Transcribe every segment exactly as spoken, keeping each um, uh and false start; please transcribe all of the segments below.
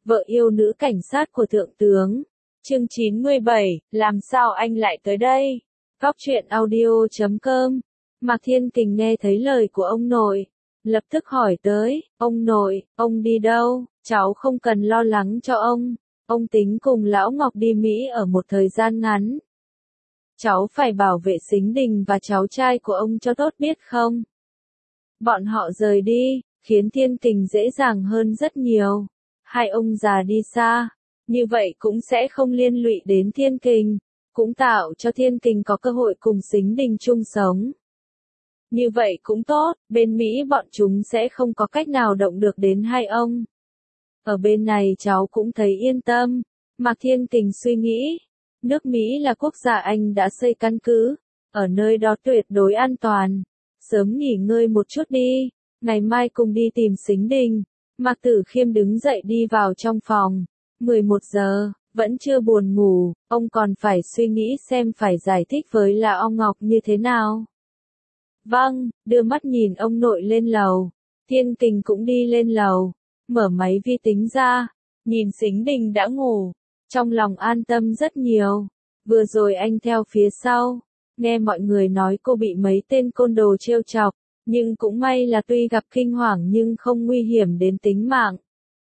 vợ yêu nữ cảnh sát của thượng tướng. Chương chín mươi bảy, làm sao anh lại tới đây? Góc truyện audio chấm com. Mạc Thiên Kình nghe thấy lời của ông nội, lập tức hỏi tới, ông nội, ông đi đâu? Cháu không cần lo lắng cho ông, ông tính cùng Lão Ngọc đi Mỹ ở một thời gian ngắn. Cháu phải bảo vệ Sính Đình và cháu trai của ông cho tốt biết không? Bọn họ rời đi, khiến Thiên Kình dễ dàng hơn rất nhiều. Hai ông già đi xa, như vậy cũng sẽ không liên lụy đến Thiên Kình, cũng tạo cho Thiên Kình có cơ hội cùng Sính Đình chung sống. Như vậy cũng tốt, bên Mỹ bọn chúng sẽ không có cách nào động được đến hai ông. Ở bên này cháu cũng thấy yên tâm. Mạc Thiên Kình suy nghĩ, nước Mỹ là quốc gia anh đã xây căn cứ, ở nơi đó tuyệt đối an toàn. Sớm nghỉ ngơi một chút đi, ngày mai cùng đi tìm Sính Đình. Mạc Tử Khiêm đứng dậy đi vào trong phòng. mười một giờ, vẫn chưa buồn ngủ, ông còn phải suy nghĩ xem phải giải thích với Lão Ngọc như thế nào. Vâng, đưa mắt nhìn ông nội lên lầu. Thiên Kình cũng đi lên lầu, mở máy vi tính ra, nhìn Sính Đình đã ngủ, trong lòng an tâm rất nhiều. Vừa rồi anh theo phía sau, nghe mọi người nói cô bị mấy tên côn đồ trêu chọc, nhưng cũng may là tuy gặp kinh hoàng nhưng không nguy hiểm đến tính mạng.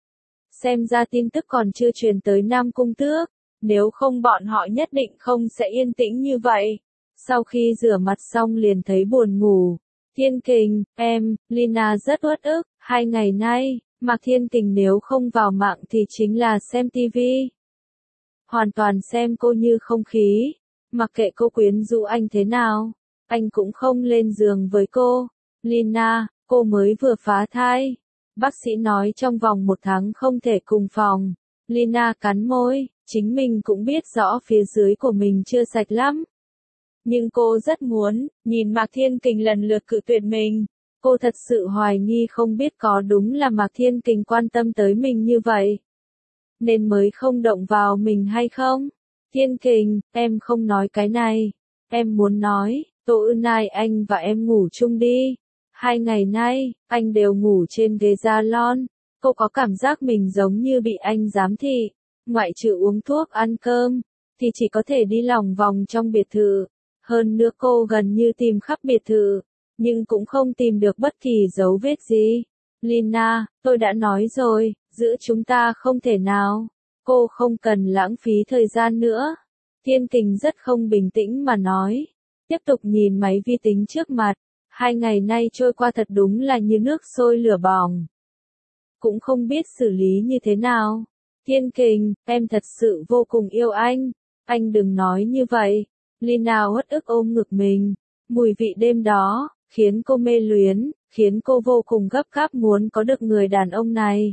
Xem ra tin tức còn chưa truyền tới Nam Cung Tước, nếu không bọn họ nhất định không sẽ yên tĩnh như vậy. Sau khi rửa mặt xong liền thấy buồn ngủ. Thiên Kình, em, Lina rất uất ức, hai ngày nay, Mạc Thiên Kình nếu không vào mạng thì chính là xem tivi. Hoàn toàn xem cô như không khí, mặc kệ cô quyến rũ anh thế nào, anh cũng không lên giường với cô. Lina, cô mới vừa phá thai. Bác sĩ nói trong vòng một tháng không thể cùng phòng. Lina cắn môi, chính mình cũng biết rõ phía dưới của mình chưa sạch lắm. Nhưng cô rất muốn, nhìn Mạc Thiên Kình lần lượt cự tuyệt mình. Cô thật sự hoài nghi không biết có đúng là Mạc Thiên Kình quan tâm tới mình như vậy, nên mới không động vào mình hay không? Thiên Kình, em không nói cái này. Em muốn nói, Tô Ưn Nai anh và em ngủ chung đi. Hai ngày nay, anh đều ngủ trên ghế salon. Cô có cảm giác mình giống như bị anh giám thị. Ngoại trừ uống thuốc ăn cơm, thì chỉ có thể đi lòng vòng trong biệt thự. Hơn nữa cô gần như tìm khắp biệt thự, nhưng cũng không tìm được bất kỳ dấu vết gì. Lina, tôi đã nói rồi, giữa chúng ta không thể nào. Cô không cần lãng phí thời gian nữa. Thiên Kình rất không bình tĩnh mà nói. Tiếp tục nhìn máy vi tính trước mặt. Hai ngày nay trôi qua thật đúng là như nước sôi lửa bỏng. Cũng không biết xử lý như thế nào. Thiên Kình, em thật sự vô cùng yêu anh. Anh đừng nói như vậy. Lina uất ức ôm ngực mình. Mùi vị đêm đó, khiến cô mê luyến, khiến cô vô cùng gấp gáp muốn có được người đàn ông này.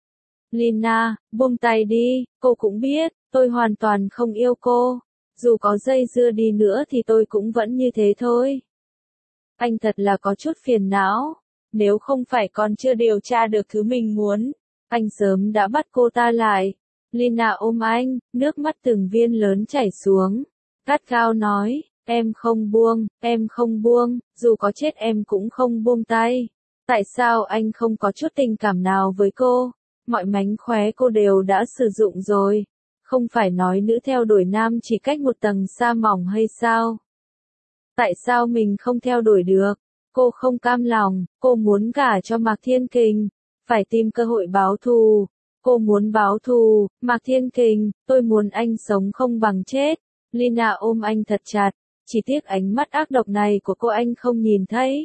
Lina, buông tay đi, cô cũng biết, tôi hoàn toàn không yêu cô. Dù có dây dưa đi nữa thì tôi cũng vẫn như thế thôi. Anh thật là có chút phiền não. Nếu không phải còn chưa điều tra được thứ mình muốn, anh sớm đã bắt cô ta lại. Lina ôm anh, nước mắt từng viên lớn chảy xuống. Gắt gao nói, em không buông, em không buông, dù có chết em cũng không buông tay. Tại sao anh không có chút tình cảm nào với cô? Mọi mánh khóe cô đều đã sử dụng rồi. Không phải nói nữ theo đuổi nam chỉ cách một tầng sa mỏng hay sao? Tại sao mình không theo đuổi được? Cô không cam lòng, cô muốn gả cho Mạc Thiên Kình, phải tìm cơ hội báo thù. Cô muốn báo thù, Mạc Thiên Kình, tôi muốn anh sống không bằng chết. Lina ôm anh thật chặt, chỉ tiếc ánh mắt ác độc này của cô anh không nhìn thấy.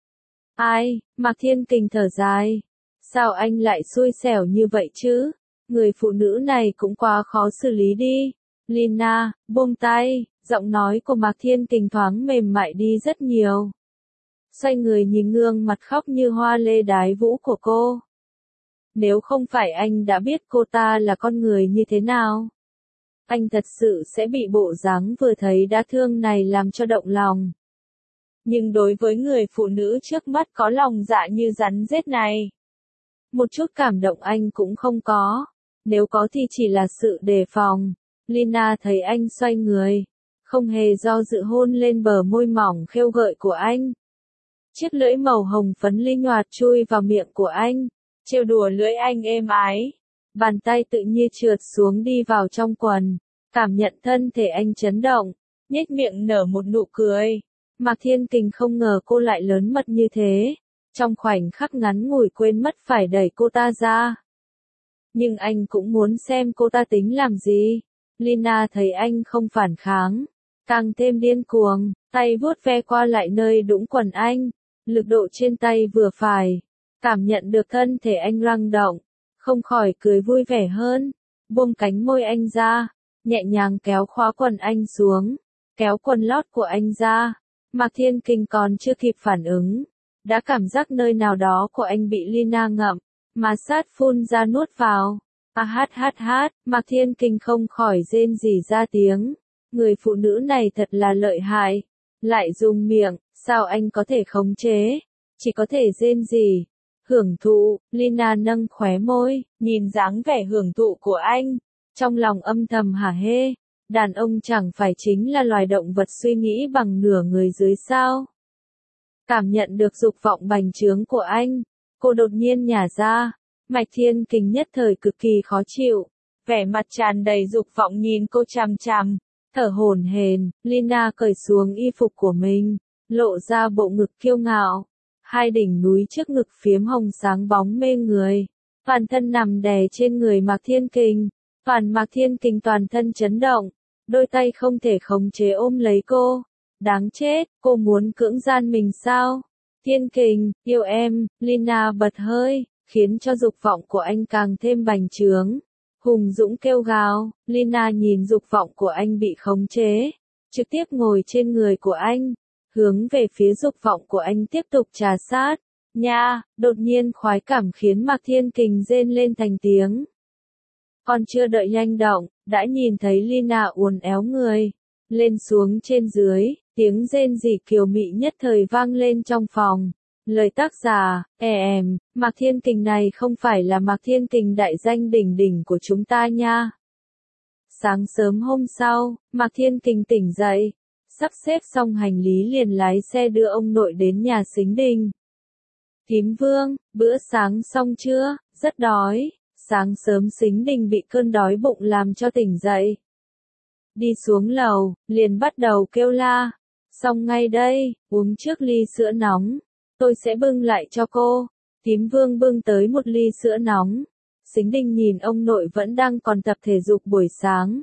Ai, Mạc Thiên Kình thở dài. Sao anh lại xui xẻo như vậy chứ? Người phụ nữ này cũng quá khó xử lý đi. Lina, buông tay, giọng nói của Mạc Thiên Kình thoáng mềm mại đi rất nhiều. Xoay người nhìn gương mặt khóc như hoa lê đái vũ của cô. Nếu không phải anh đã biết cô ta là con người như thế nào, anh thật sự sẽ bị bộ dáng vừa thấy đã thương này làm cho động lòng. Nhưng đối với người phụ nữ trước mắt có lòng dạ như rắn rết này, một chút cảm động anh cũng không có. Nếu có thì chỉ là sự đề phòng. Lina thấy anh xoay người, không hề do dự hôn lên bờ môi mỏng khêu gợi của anh. Chiếc lưỡi màu hồng phấn linh hoạt chui vào miệng của anh, trêu đùa lưỡi anh êm ái. bàn tay tự nhiên trượt xuống đi vào trong quần, cảm nhận thân thể anh chấn động, nhếch miệng nở một nụ cười. Mạc Thiên Kình không ngờ cô lại lớn mật như thế, trong khoảnh khắc ngắn ngủi quên mất phải đẩy cô ta ra. Nhưng anh cũng muốn xem cô ta tính làm gì. Lina thấy anh không phản kháng, càng thêm điên cuồng, tay vuốt ve qua lại nơi đũng quần anh, lực độ trên tay vừa phải, cảm nhận được thân thể anh lăng động, không khỏi cười vui vẻ hơn, buông cánh môi anh ra, nhẹ nhàng kéo khóa quần anh xuống, kéo quần lót của anh ra. Mạc Thiên Kình còn chưa kịp phản ứng, đã cảm giác nơi nào đó của anh bị Lina ngậm, mà sát phun ra nuốt vào. À hát hát hát, Mạc Thiên Kình không khỏi rên rỉ ra tiếng. Người phụ nữ này thật là lợi hại, lại dùng miệng, sao anh có thể khống chế, chỉ có thể rên rỉ. Hưởng thụ, Lina nâng khóe môi, nhìn dáng vẻ hưởng thụ của anh, trong lòng âm thầm hả hê, đàn ông chẳng phải chính là loài động vật suy nghĩ bằng nửa người dưới sao. Cảm nhận được dục vọng bành trướng của anh, cô đột nhiên nhả ra, Mạc Thiên Kình nhất thời cực kỳ khó chịu, vẻ mặt tràn đầy dục vọng nhìn cô chằm chằm, thở hổn hển. Lina cởi xuống y phục của mình, lộ ra bộ ngực kiêu ngạo, hai đỉnh núi trước ngực phiếm hồng sáng bóng mê người, toàn thân nằm đè trên người Mạc Thiên Kình, toàn Mạc Thiên Kình toàn thân chấn động, đôi tay không thể khống chế ôm lấy cô. Đáng chết, cô muốn cưỡng gian mình sao? Thiên Kình, yêu em, Lina bật hơi, khiến cho dục vọng của anh càng thêm bành trướng. Hùng dũng kêu gào, Lina nhìn dục vọng của anh bị khống chế, trực tiếp ngồi trên người của anh, hướng về phía dục vọng của anh tiếp tục trà sát. Nha, đột nhiên khoái cảm khiến Mạc Thiên Kình rên lên thành tiếng. Còn chưa đợi nhanh động, đã nhìn thấy Lina uốn éo người, lên xuống trên dưới, tiếng rên rỉ kiều mị nhất thời vang lên trong phòng. Lời tác giả, e em, Mạc Thiên Kình này không phải là Mạc Thiên Kình đại danh đỉnh đỉnh của chúng ta nha. Sáng sớm hôm sau, Mạc Thiên Kình tỉnh dậy, sắp xếp xong hành lý liền lái xe đưa ông nội đến nhà Sính Đình. Thím Vương, bữa sáng xong chưa? Rất đói. Sáng sớm Sính Đình bị cơn đói bụng làm cho tỉnh dậy. Đi xuống lầu, liền bắt đầu kêu la. Xong ngay đây, uống trước ly sữa nóng. Tôi sẽ bưng lại cho cô. Thím Vương bưng tới một ly sữa nóng. Sính Đình nhìn ông nội vẫn đang còn tập thể dục buổi sáng.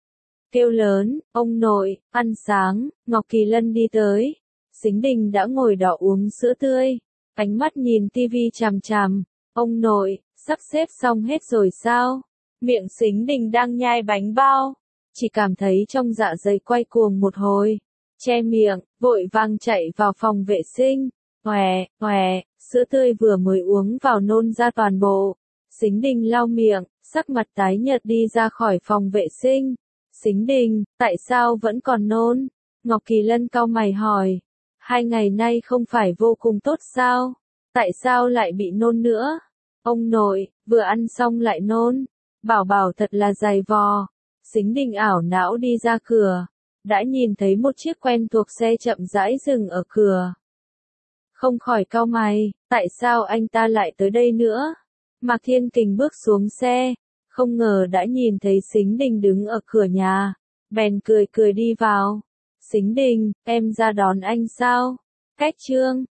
Kêu lớn, ông nội, ăn sáng. Ngọc Kỳ Lân đi tới. Sính Đình đã ngồi đỏ uống sữa tươi. Ánh mắt nhìn tivi chằm chằm. Ông nội, sắp xếp xong hết rồi sao? Miệng Sính Đình đang nhai bánh bao. Chỉ cảm thấy trong dạ dày quay cuồng một hồi. Che miệng, vội vàng chạy vào phòng vệ sinh. Òe, òe, sữa tươi vừa mới uống vào nôn ra toàn bộ. Sính Đình lau miệng, sắc mặt tái nhợt đi ra khỏi phòng vệ sinh. Sính Đình, tại sao vẫn còn nôn? Ngọc Kỳ Lân cau mày hỏi. Hai ngày nay không phải vô cùng tốt sao? Tại sao lại bị nôn nữa? Ông nội, vừa ăn xong lại nôn. Bảo bảo thật là dày vò. Sính Đình ảo não đi ra cửa. Đã nhìn thấy một chiếc quen thuộc xe chậm rãi dừng ở cửa. Không khỏi cau mày, tại sao anh ta lại tới đây nữa? Mạc Thiên Kình bước xuống xe, không ngờ đã nhìn thấy Sính Đình đứng ở cửa nhà, bèn cười cười đi vào. Sính Đình, em ra đón anh sao? Cách trương,